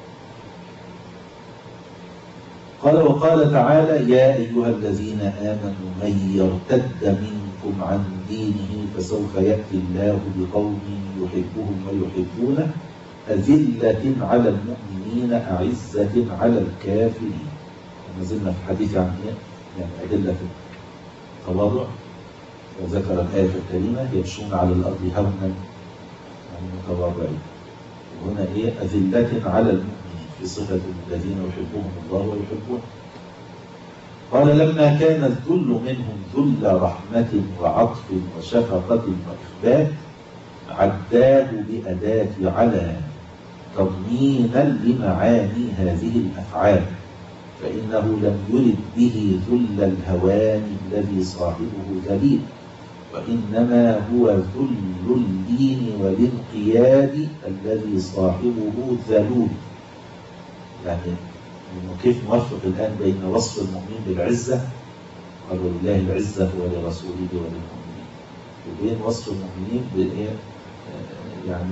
قال وقال تعالى يا أيها الذين آمنوا من يرتد منكم عن دينه فسوف يأتي الله بقوم يحبهم ويحبونه أذلة على المؤمنين أعزة على الكافرين. ما زلنا في الحديث عن يعني أدلة التواضع وذكر الآية الكريمة يمشون على الأرض هونا يعني متواضعين وهنا إيه أذلة على المؤمنين في صفة الذين يحبهم الله ويحبونه. قال لما كان الذل منهم ذل رحمة وعطف وشفقة وإخبات عداه بأداة على تضمينا لمعاني هذه الأفعال فإنه لم يرد به ذل الهوان الذي صاحبه ذليل وإنما هو ذل اللين والانقياد الذي صاحبه ذلول. يعني كيف نوفق الآن بين وصف المؤمنين بالعزة قال ولله العزة ولرسوله وللمؤمنين وبين وصف المؤمنين بالإيه يعني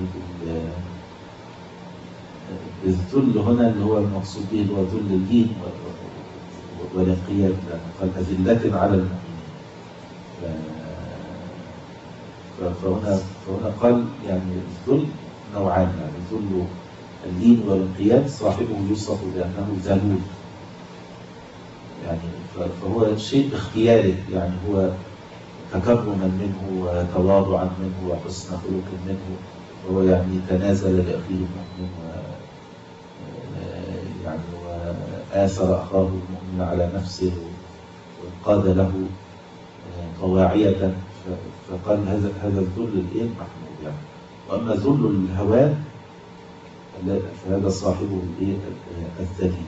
بالذل هنا اللي هو المقصود به اللي هو ذل الدين والانقياد قال أذلة على المؤمنين. فهنا فهنا قال يعني الذل نوعان يعني ذل اللين والانقياد صاحبه يوصف بأنه ذلول فهو شيء اختياري، يعني هو تكرما منه وتواضعا منه وحسن خلق منه، وهو يعني تنازل لأخيه المؤمن يعني وآثر أخاه المؤمن على نفسه وقاد له طواعية، فقال هذا هذا الذل الإيه محمود يعني. وأما ذل الهوان فهذا صاحبه الإيه الذليل.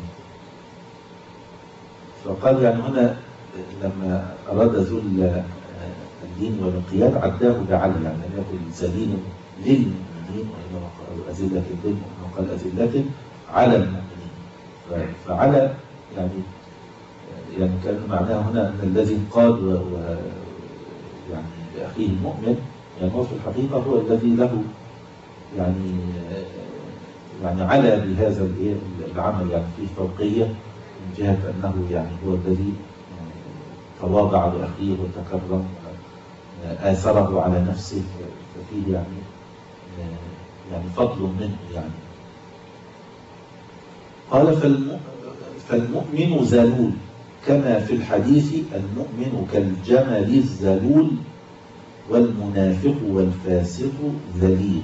فقال يعني هنا لما أراد ذل الدين والانقياد عداه بعلى، يعني لم يقل ذليل للمؤمنين وإنما قال أذلة للمؤمنين وقال أذلة على المؤمنين. فعلى يعني يعني كان معناه هنا أن الذي انقاد و يعني لأخيه المؤمن يعني هو في الحقيقة هو الذي له يعني يعني على بهذا العمل، يعني فيه فوقية من جهة أنه يعني هو الذي تواضع لأخيه وتكرم آثره على نفسه، ففيه يعني يعني فضل منه يعني. قال فالمؤمن ذلول كما في الحديث المؤمن كالجمل الذلول والمنافق والفاسق ذليل.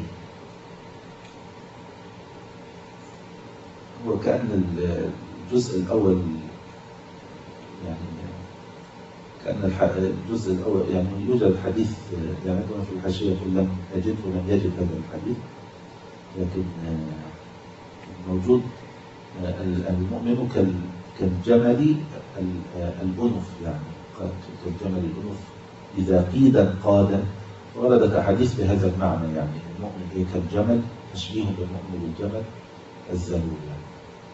وكأن الجزء الأول يعني كأن الجزء الأول يعني يوجد حديث يعني في الحاشية لم أجد ولم يجد هذا الحديث، لكن موجود المؤمن كالجمل الأنف، يعني كالجمل الأنف إذا قيدا قادا. وردت أحاديث بهذا المعنى، يعني المؤمن إيه كالجمل، تشبيه بالمؤمن بالجمل الذلول يعني.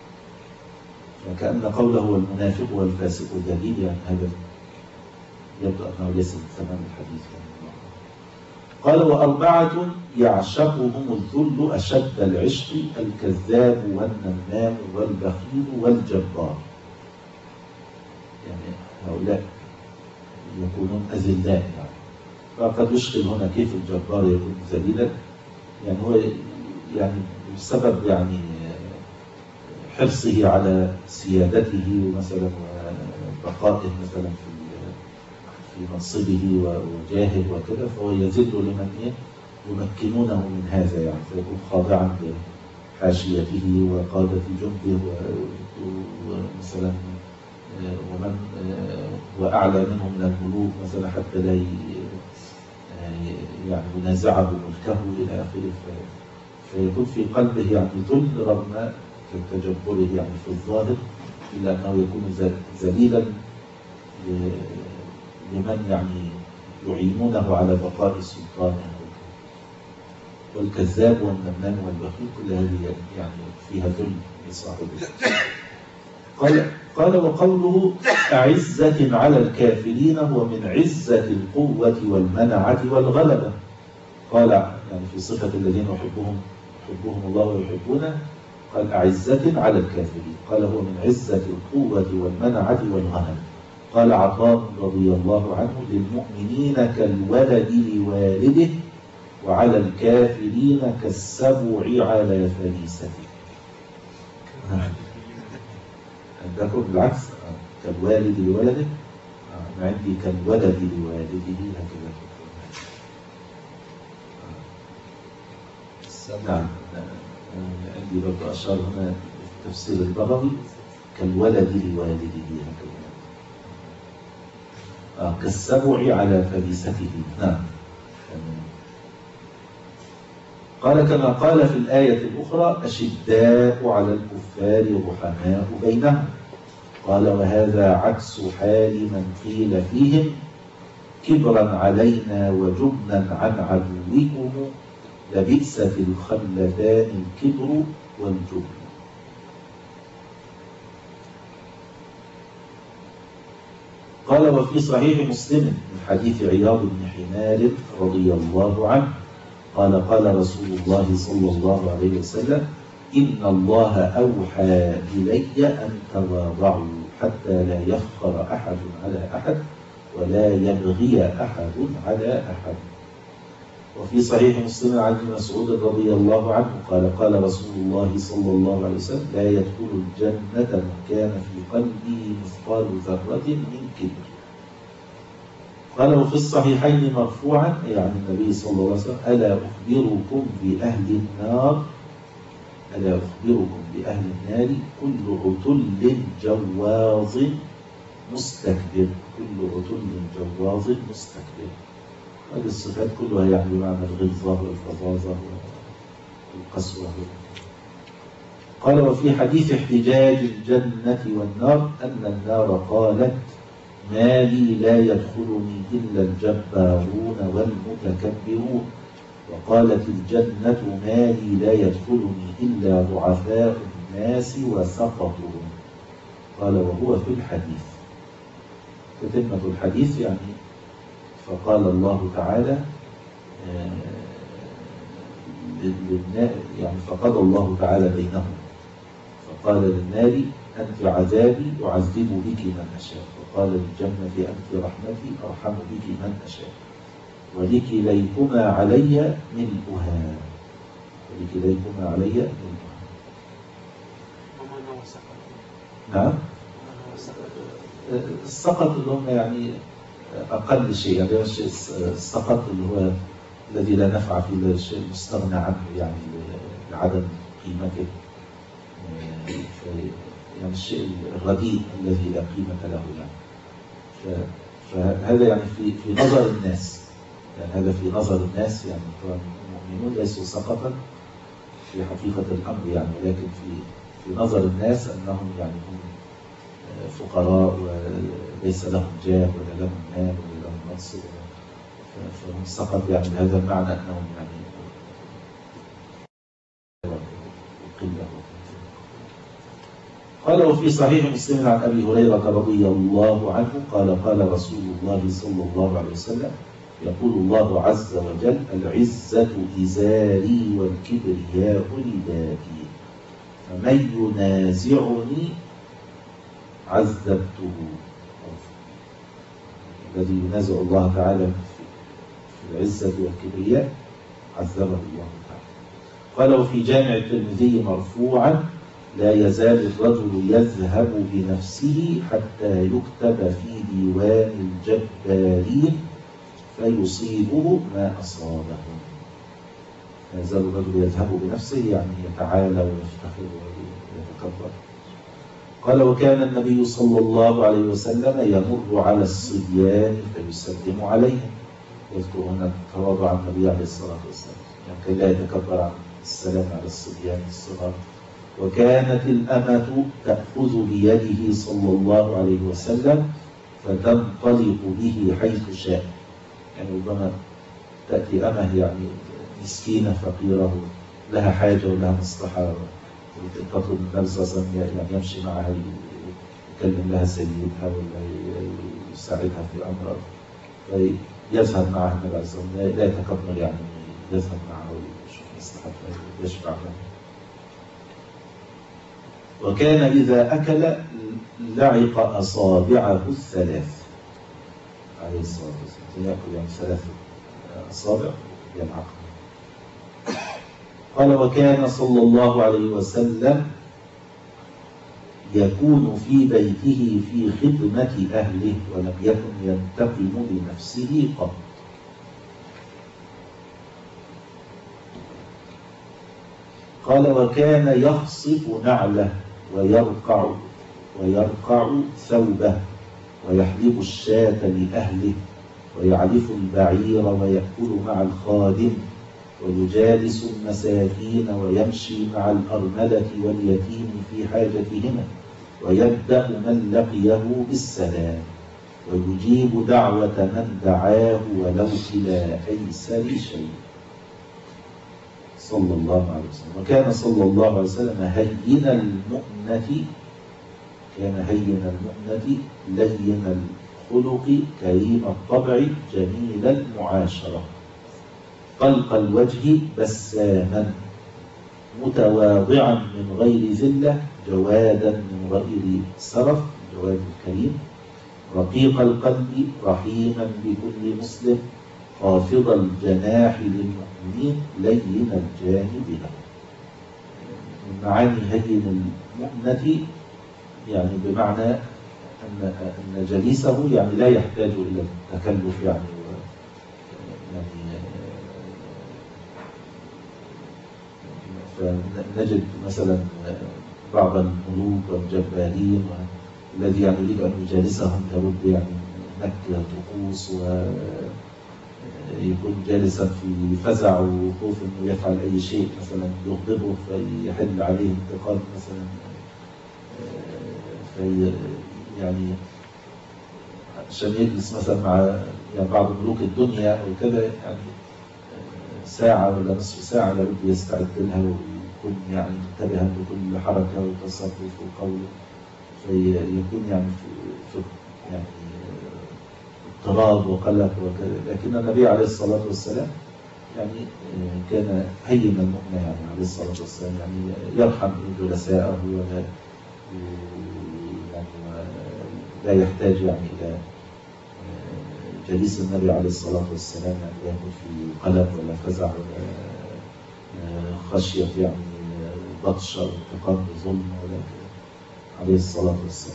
فكأن قوله والمنافق والفاسق ذليل يعني هذا يبدو أنه ليس تمام الحديث يعني. قال وأربعة يعشقهم الذل أشد العشق الكذاب والنمام والبخيل والجبار. يعني هؤلاء يكونون أذلاء يعني. فقد يشكل هنا كيف الجبار يكون ذليلا، يعني هو يعني بسبب يعني حرصه على سيادته مثلا وبقائه مثلا في في منصبه وجاهه وكذا، فهو يذل لمن يمكنونه من هذا يعني، فيكون خاضعا لحاشيته وقادة جنده ومثلا ومن وأعلى منه من الملوك مثلا حتى لا يعني ينازعه ملكه إلى آخره، فيكون في قلبه يعني ذل رغم تجبره يعني في الظاهر، إلا أنه يكون ذليلا لمن يعني يعينونه على بقاء سلطانه. والكذاب والنمام والبخيل كل هذه يعني فيها ذل لصاحبه. قال قال وقوله أعزة على الكافرين هو من عزة القوة والمنعة والغلبة. قال يعني في صفة الذين يحبهم يحبهم الله ويحبونه، قال أعزة على الكافرين، قال هو من عزة القوة والمنعة والغلبة. قال عطاء رضي الله عنه للمؤمنين كالولد لوالده وعلى الكافرين كالسبع على فريسته. عندكم بالعكس كالوالد لولده، أنا عندي كالولد لوالده هكذا. نعم عندي برضه أشار هنا في تفسير البغوي كالولد لوالده هكذا. آه كالسبع على فريسته. نعم. قال كما قال في الآية الأخرى أشداء على الكفار رحماء بينهم. قال وهذا عكس حال من قيل فيهم كبرا علينا وجبنا عن عدوكم لبئس في الخلتان الكبر والجبن. قال وفي صحيح مسلم من حديث عياض بن حمار رضي الله عنه قال قال رسول الله صلى الله عليه وسلم إن الله أوحى إلي أن تواضعوا حتى لا يفخر أحد على أحد ولا يبغي أحد على أحد. وفي صحيح مسلم عن ابن مسعود رضي الله عنه قال قال رسول الله صلى الله عليه وسلم لا يدخل الجنة من كان في قلبه مثقال ذرة من كبر. قال وفي الصحيحين مرفوعا يعني النبي صلى الله عليه وسلم ألا أخبركم بأهل النار ألا أخبركم بأهل النار كل عتل جواظ مستكبر كل عتل جواظ مستكبر. هذه الصفات كلها يعني بمعنى الغلظة والفظاظة والقسوة. قال وفي حديث احتجاج الجنة والنار أن النار قالت ما لي لا يدخلني إلا الجبارون والمتكبرون، وقالت الجنة ما لي لا يدخلني إلا ضعفاء الناس وسقطهم. قال وهو في الحديث تتمة الحديث يعني فقال الله تعالى يعني فقضى الله تعالى بينهم فقال للنار أنت عذابي أعذب بك من أشاء، وقال للجنة أنت رحمتي أرحم بك من أشاء، ولكليكما علي ملؤها ولكليكما علي ملؤها. نعم السقط اللي هم يعني أقل شيء يعني السقط اللي هو الذي لا نفع فيه الشيء المستغنى عنه يعني لعدم قيمته يعني الشيء الرديء الذي لا قيمة له يعني. فهذا يعني في في نظر الناس يعني هذا في نظر الناس يعني المؤمنون ليسوا سقطا في حقيقة الأمر يعني، ولكن في في نظر الناس أنهم يعني هم فقراء وليس لهم جاه ولا لهم مال ولا لهم منصب، فهم سقط يعني بهذا المعنى أنهم يعني قلة. قال وفي صحيح مسلم عن أبي هريرة رضي الله عنه قال قال رسول الله صلى الله عليه وسلم يقول الله عز وجل العزة إزاري والكبرياء ردائي فمن ينازعني عذبته. الذي ينازع الله تعالى في العزة والكبرياء عذبه الله تعالى. قال وفي جامع الترمذي مرفوعا لا يزال الرجل يذهب بنفسه حتى يكتب في ديوان الجبارين فيصيبه ما أصابه. لا يزال الرجل يذهب بنفسه يعني يتعالى ويفتخر ويتكبر. قال وكان النبي صلى الله عليه وسلم يمر على الصبيان فيسلم عليهم. يذكر هنا تواضع النبي عليه الصلاة والسلام يعني كي لا يتكبر عن السلام على الصبيان الصغار. وكانت الأمة تأخذ بيده صلى الله عليه وسلم فتنطلق به حيث شاء يعني ربما تأتي أمة يعني مسكينة فقيرة لها حاجة ولها مصلحة تطلب من النبي صلى الله عليه وسلم يعني يمشي معها يكلم لها سيدها ولا يساعدها في أمرها فيذهب معها النبي عليه الصلاة والسلام لا يتكبر يعني يذهب معها ويشوف مصلحتها ويشفع لها. وكان إذا أكل لعق أصابعه الثلاث عليه الصلاة والسلام يأكل يعني ثلاث أصابع يلعق. قال وكان صلى الله عليه وسلم يكون في بيته في خدمة أهله ولم يكن ينتقم لنفسه قط. قال وكان يخصف نعله ويرقع ويرقع ثوبه ويحلب الشاة لأهله ويعلف البعير ويأكل مع الخادم ويجالس المساكين ويمشي مع الأرملة واليتيم في حاجتهما ويبدأ من لقيه بالسلام ويجيب دعوة من دعاه ولو إلى أيسر شيء صلى الله عليه وسلم. وكان صلى الله عليه وسلم هين المؤنة كان هين المؤنة لين الخلق كريم الطبع جميل المعاشرة طلق الوجه بساما متواضعا من غير ذلة جوادا من غير سرف جواد الكريم رقيق القلب رحيما بكل مسلم خافض الجناح للمؤمنين لين الجانب له. من معاني هين المؤمنة يعني بمعنى أن أن جليسه يعني لا يحتاج إلى التكلف يعني يعني فنجد مثلا بعض الملوك والجبارين الذي يعني يريد أن يجالسهم لابد يعني هناك طقوس ويكون جالسا في فزع وخوف انه يفعل اي شيء مثلا يغضبه فيحل عليه انتقام مثلا في يعني عشان يجلس مثلا مع يعني بعض ملوك الدنيا او كده يعني ساعة ولا نصف ساعة لابد يستعد لها ويكون يعني منتبها لكل حركة وتصرف وقوله فيكون يعني في يعني اضطراب وقلق وكذا. لكن النبي عليه الصلاة والسلام يعني كان هينا المؤمن يعني عليه الصلاة والسلام يعني يرحم جلساءه ولا يعني لا يحتاج يعني إلى جليس النبي عليه الصلاة والسلام يعني يكون في قلق ولا فزع ولا خشية يعني بطش أو انتقام بظلم ولا عليه الصلاة والسلام.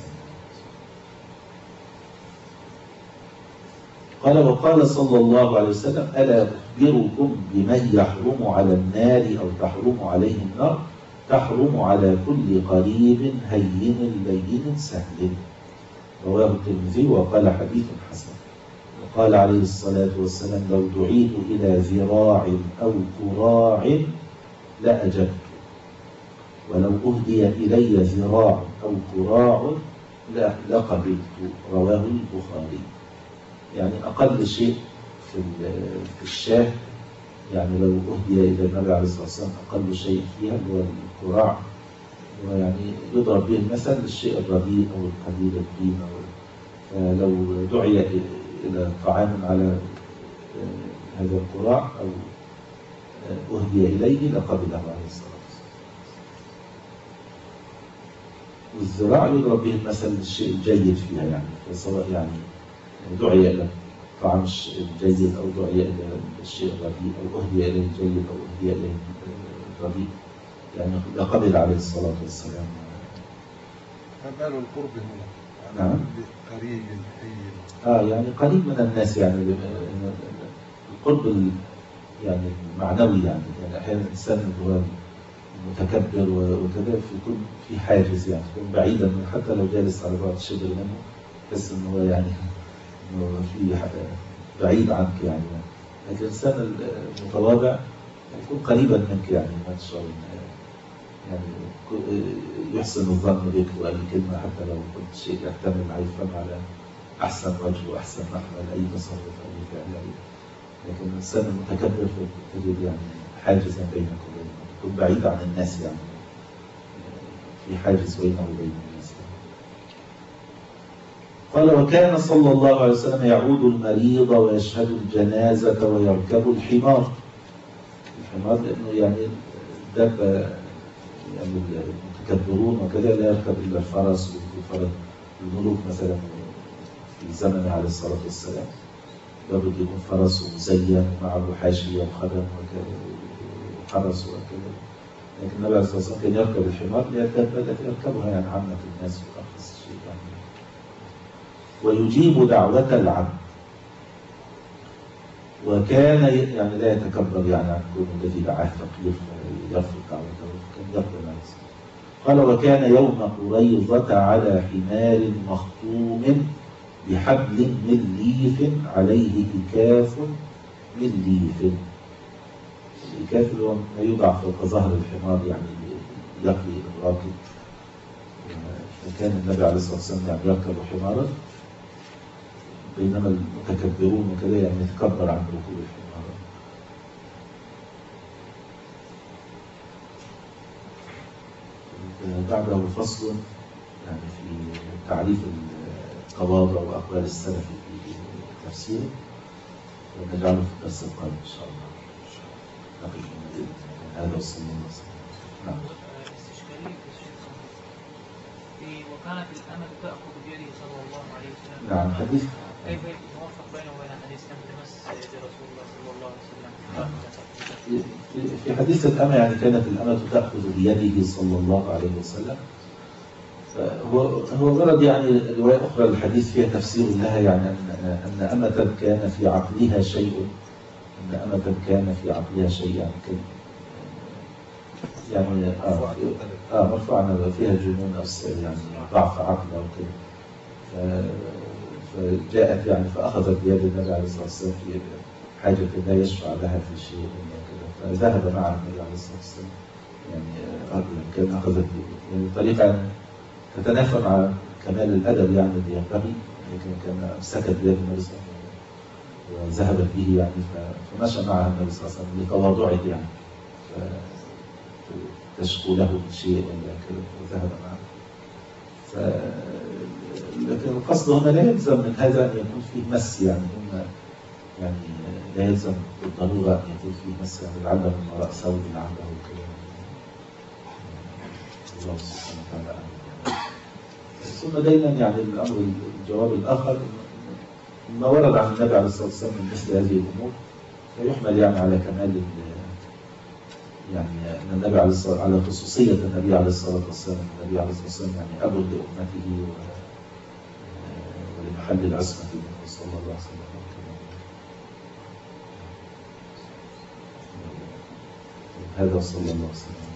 قال وقال صلى الله عليه وسلم ألا أخبركم بمن يحرم على النار أو تحرم عليه النار تحرم على كل قريب هين لين سهل. رواه الترمذي وقال حديث حسن. وقال عليه الصلاة والسلام لو دعيت إلى ذراع أو كراع لأجبت ولو أهدي إلي ذراع أو كراع لقبلت. رواه البخاري. يعني أقل شيء في في الشاه يعني لو أهدي إلى النبي عليه الصلاة والسلام أقل شيء فيها هو الكراع ويعني يضرب به المثل للشيء الرديء أو القليل القيمة. فلو دعي إلى طعام على هذا الكراع أو أهدي إليه لقبله عليه الصلاة والسلام. والذراع يضرب به المثل للشيء الجيد فيها يعني فسواء يعني دعي إلى الطعام الجيد أو دعي إلى الشيء الرديء أو أهدي إليه الجيد أو أهدي إليه الرديء يعني لقبل عليه الصلاة والسلام. فقالوا القرب هنا نعم قريب حي آه يعني قريب من الناس يعني القرب يعني معنوي يعني يعني أحيانا الإنسان اللي هو متكبر وكذا يكون في حاجز يعني يكون بعيدا حتى لو جالس على بعد شبر منه بس إنه هو يعني إنه في بعيد عنك يعني. لكن الإنسان المتواضع يكون قريبا منك يعني ما تشعر يعني يحسن الظن بك وأي كلمة حتى لو كنت شيء يحتمل هيفهم على أحسن وجه وأحسن محمل أي تصرف أو فعل. لكن الإنسان المتكبر تجد يعني حاجزا بينك وبينه يكون بعيد عن الناس يعني في حاجز بينه وبين الناس. قال وكان صلى الله عليه وسلم يعود المريض ويشهد الجنازة ويركب الحمار. الحمار لأنه يعني دابة يعني المتكبرون وكذا لا يركب إلا الفرس والفرس الملوك مثلا في زمن عليه الصلاة والسلام لابد يكون فرس مزين ومعه حاشية وخدم وحرس وكذا. لكن النبي عليه الصلاة والسلام كان يركب الحمار لأن التي يركبها يعني عامة الناس وأخص شيء يعني. ويجيب دعوة العبد وكان يعني لا يتكبر يعني عن كون الذي دعاه فقير يرفض دعوته كان يقبل عليه الصلاة. قال وكان يوم قريظة على حمار مخطوم بحبل من ليف عليه إكاف من ليف. الإكاف اللي هو ما يوضع فوق ظهر الحمار يعني يقي الراكب. فكان النبي عليه الصلاة والسلام يعني يركب حمارا بينما المتكبرون وكذا يعني يتكبر عن ركوب الحمار. بعده فصل يعني في تعريف التواضع وأقوال السلف في تفسيره ونجعله في الدرس القادم إن شاء الله. نقف هذا وصلى الله عليه وسلم. نعم. وكانت الأمة تأخذ بيده صلى الله عليه وسلم. نعم حديث. كيف يتوافق بينه وبين حديث يستخدم لرسول الله صلى الله عليه وسلم. في في حديث الأمة يعني كانت الأمة تأخذ بيده صلى الله عليه وسلم. هو هو ورد يعني رواية أخرى الحديث فيها تفسير لها، يعني أن أن أمة كان في عقلها شيء، أن أمة كان في عقلها شيء يعني كان يعني آه آه مرفوعا فيها جنون أو يعني ضعف عقل أو كده، فجاءت يعني فأخذت بيد النبي عليه الصلاة والسلام في حاجة لا يشفع لها في شيء كده، فذهب مع النبي عليه الصلاة والسلام يعني كان أخذت يعني طريقة تتنافى مع كمال الأدب يعني اللي ينبغي، لكن كان امسكت بيد النبي صلى الله عليه وسلم وذهبت به يعني فمشى معها النبي صلى الله عليه وسلم لتواضعه يعني تشكو له من شيء ولا كده وذهب معه. ف... لكن القصد هنا لا يلزم من هذا أن يكون فيه مس، يعني إما يعني لا يلزم بالضرورة أن يكون فيه مس، يعني لعله من وراء ثوب لعله كده. الله سبحانه وتعالى. ثم دايما يعني الأمر الجواب الآخر ما ورد عن النبي عليه الصلاة والسلام من مثل هذه الأمور فيحمل يعني على كمال يعني أن النبي عليه الصلاة على خصوصية النبي عليه الصلاة والسلام. النبي عليه الصلاة والسلام يعني أب لأمته ولمحل العصمة منه صلى الله عليه وسلم. هذا صلى الله عليه وسلم.